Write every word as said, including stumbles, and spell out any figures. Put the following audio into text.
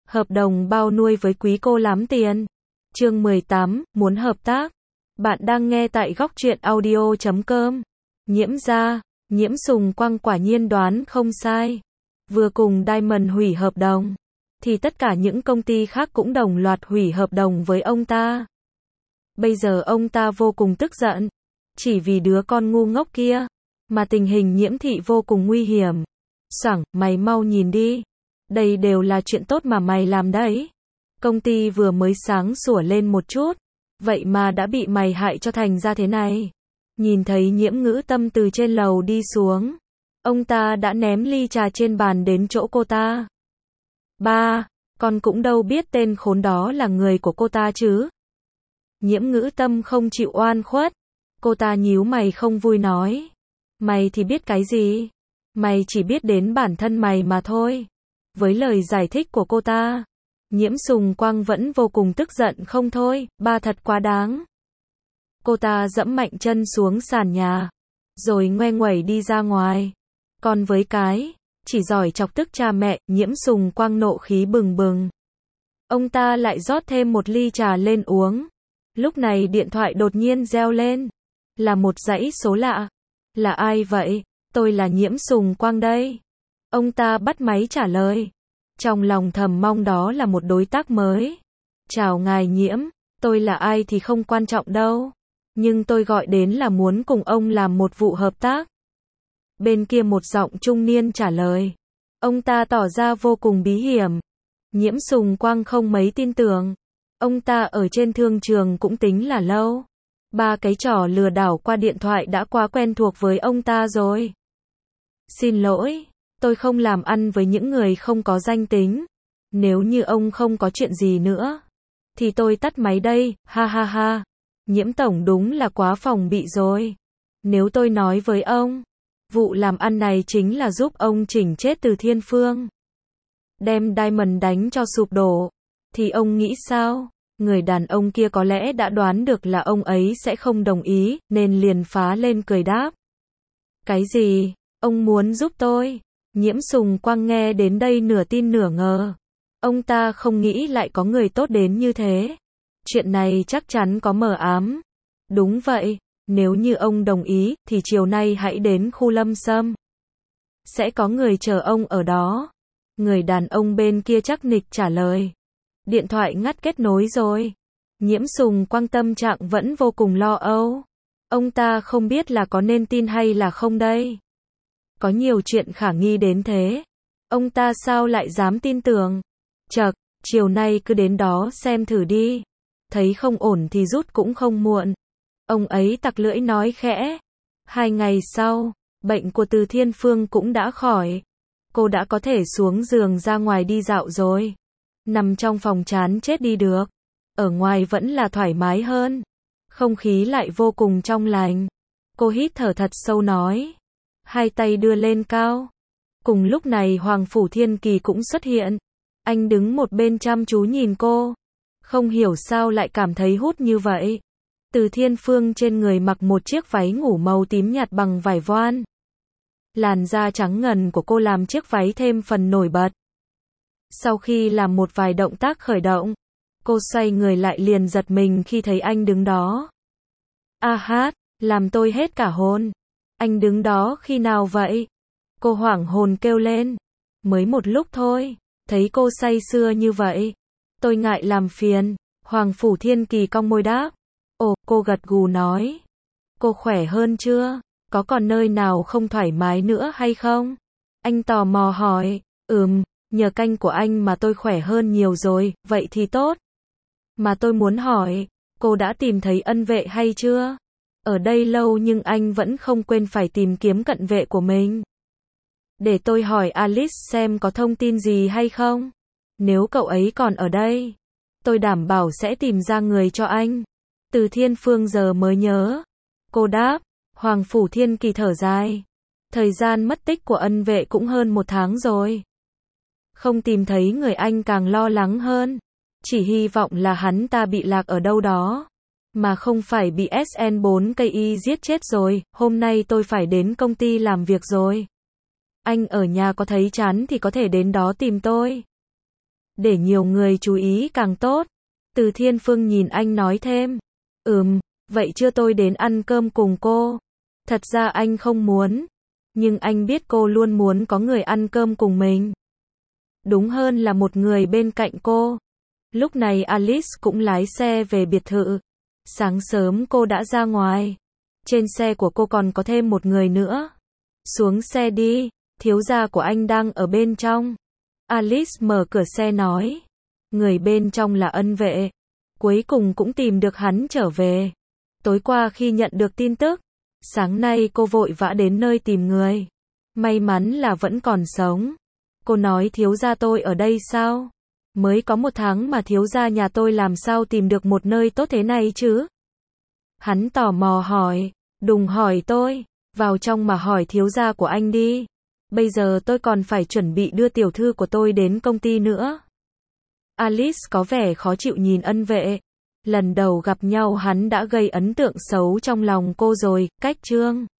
Hợp đồng bao nuôi với quý cô lắm tiền. Chương mười tám, muốn hợp tác. Bạn đang nghe tại góc truyện audio chấm com. Nhiễm gia, Nhiễm Sùng Quang quả nhiên đoán không sai. Vừa cùng Diamond hủy hợp đồng, thì tất cả những công ty khác cũng đồng loạt hủy hợp đồng với ông ta. Bây giờ ông ta vô cùng tức giận. Chỉ vì đứa con ngu ngốc kia, mà tình hình Nhiễm thị vô cùng nguy hiểm. Xoảng, mày mau nhìn đi. Đây đều là chuyện tốt mà mày làm đấy. Công ty vừa mới sáng sủa lên một chút, vậy mà đã bị mày hại cho thành ra thế này. Nhìn thấy Nhiễm Ngữ Tâm từ trên lầu đi xuống, ông ta đã ném ly trà trên bàn đến chỗ cô ta. Ba, con cũng đâu biết tên khốn đó là người của cô ta chứ. Nhiễm Ngữ Tâm không chịu oan khuất. Cô ta nhíu mày không vui nói. Mày thì biết cái gì? Mày chỉ biết đến bản thân mày mà thôi. Với lời giải thích của cô ta, Nhiễm Sùng Quang vẫn vô cùng tức giận không thôi, ba thật quá đáng. Cô ta dẫm mạnh chân xuống sàn nhà, rồi ngoe nguẩy đi ra ngoài. Còn với cái, chỉ giỏi chọc tức cha mẹ, Nhiễm Sùng Quang nộ khí bừng bừng. Ông ta lại rót thêm một ly trà lên uống. Lúc này điện thoại đột nhiên reo lên. Là một dãy số lạ. Là ai vậy? Tôi là Nhiễm Sùng Quang đây. Ông ta bắt máy trả lời. Trong lòng thầm mong đó là một đối tác mới. Chào ngài Nhiễm, tôi là ai thì không quan trọng đâu. Nhưng tôi gọi đến là muốn cùng ông làm một vụ hợp tác. Bên kia một giọng trung niên trả lời. Ông ta tỏ ra vô cùng bí hiểm. Nhiễm Sùng Quang không mấy tin tưởng. Ông ta ở trên thương trường cũng tính là lâu. Ba cái trò lừa đảo qua điện thoại đã quá quen thuộc với ông ta rồi. Xin lỗi, tôi không làm ăn với những người không có danh tính. Nếu như ông không có chuyện gì nữa, thì tôi tắt máy đây, ha ha ha. Nhiễm tổng đúng là quá phòng bị rồi. Nếu tôi nói với ông, vụ làm ăn này chính là giúp ông chỉnh chết Từ Thiên Phương, đem Diamond đánh cho sụp đổ, thì ông nghĩ sao? Người đàn ông kia có lẽ đã đoán được là ông ấy sẽ không đồng ý, nên liền phá lên cười đáp. Cái gì? Ông muốn giúp tôi? Nhiễm Sùng Quang nghe đến đây nửa tin nửa ngờ. Ông ta không nghĩ lại có người tốt đến như thế. Chuyện này chắc chắn có mờ ám. Đúng vậy, nếu như ông đồng ý, thì chiều nay hãy đến khu Lâm Sâm. Sẽ có người chờ ông ở đó. Người đàn ông bên kia chắc nịch trả lời. Điện thoại ngắt kết nối rồi. Nhiễm Sùng Quang tâm trạng vẫn vô cùng lo âu. Ông ta không biết là có nên tin hay là không đây. Có nhiều chuyện khả nghi đến thế. Ông ta sao lại dám tin tưởng? Chậc, chiều nay cứ đến đó xem thử đi. Thấy không ổn thì rút cũng không muộn. Ông ấy tặc lưỡi nói khẽ. Hai ngày sau, bệnh của Từ Thiên Phương cũng đã khỏi. Cô đã có thể xuống giường ra ngoài đi dạo rồi. Nằm trong phòng chán chết đi được. Ở ngoài vẫn là thoải mái hơn. Không khí lại vô cùng trong lành. Cô hít thở thật sâu nói. Hai tay đưa lên cao. Cùng lúc này Hoàng Phủ Thiên Kỳ cũng xuất hiện. Anh đứng một bên chăm chú nhìn cô. Không hiểu sao lại cảm thấy hút như vậy. Từ Thiên Phương trên người mặc một chiếc váy ngủ màu tím nhạt bằng vải voan. Làn da trắng ngần của cô làm chiếc váy thêm phần nổi bật. Sau khi làm một vài động tác khởi động, cô xoay người lại liền giật mình khi thấy anh đứng đó. A hát, làm tôi hết cả hồn. Anh đứng đó khi nào vậy? Cô hoảng hồn kêu lên. Mới một lúc thôi, thấy cô say sưa như vậy. Tôi ngại làm phiền. Hoàng Phủ Thiên Kỳ cong môi đáp. Ồ, cô gật gù nói. Cô khỏe hơn chưa? Có còn nơi nào không thoải mái nữa hay không? Anh tò mò hỏi. Ừm, nhờ canh của anh mà tôi khỏe hơn nhiều rồi, vậy thì tốt. Mà tôi muốn hỏi, cô đã tìm thấy ân vệ hay chưa? Ở đây lâu nhưng anh vẫn không quên phải tìm kiếm cận vệ của mình. Để tôi hỏi Alice xem có thông tin gì hay không. Nếu cậu ấy còn ở đây, tôi đảm bảo sẽ tìm ra người cho anh. Từ Thiên Phương giờ mới nhớ. Cô đáp. Hoàng Phủ Thiên Kỳ thở dài. Thời gian mất tích của ân vệ cũng hơn một tháng rồi. Không tìm thấy người anh càng lo lắng hơn. Chỉ hy vọng là hắn ta bị lạc ở đâu đó. Mà không phải bị S N bốn K I giết chết rồi. Hôm nay tôi phải đến công ty làm việc rồi. Anh ở nhà có thấy chán thì có thể đến đó tìm tôi. để nhiều người chú ý càng tốt. Từ Thiên Phương nhìn anh nói thêm. Ừm, vậy chưa tôi đến ăn cơm cùng cô. Thật ra anh không muốn. Nhưng anh biết cô luôn muốn có người ăn cơm cùng mình. Đúng hơn là một người bên cạnh cô. Lúc này Alice cũng lái xe về biệt thự. Sáng sớm cô đã ra ngoài. Trên xe của cô còn có thêm một người nữa. Xuống xe đi, thiếu gia của anh đang ở bên trong. Alice mở cửa xe nói. Người bên trong là ân vệ. Cuối cùng cũng tìm được hắn trở về. Tối qua khi nhận được tin tức, sáng nay cô vội vã đến nơi tìm người. May mắn là vẫn còn sống. Cô nói thiếu gia tôi ở đây sao? Mới có một tháng mà thiếu gia nhà tôi làm sao tìm được một nơi tốt thế này chứ? Hắn tò mò hỏi. Đừng hỏi tôi. Vào trong mà hỏi thiếu gia của anh đi. Bây giờ tôi còn phải chuẩn bị đưa tiểu thư của tôi đến công ty nữa. Alice có vẻ khó chịu nhìn ân vệ. Lần đầu gặp nhau hắn đã gây ấn tượng xấu trong lòng cô rồi. Cách chương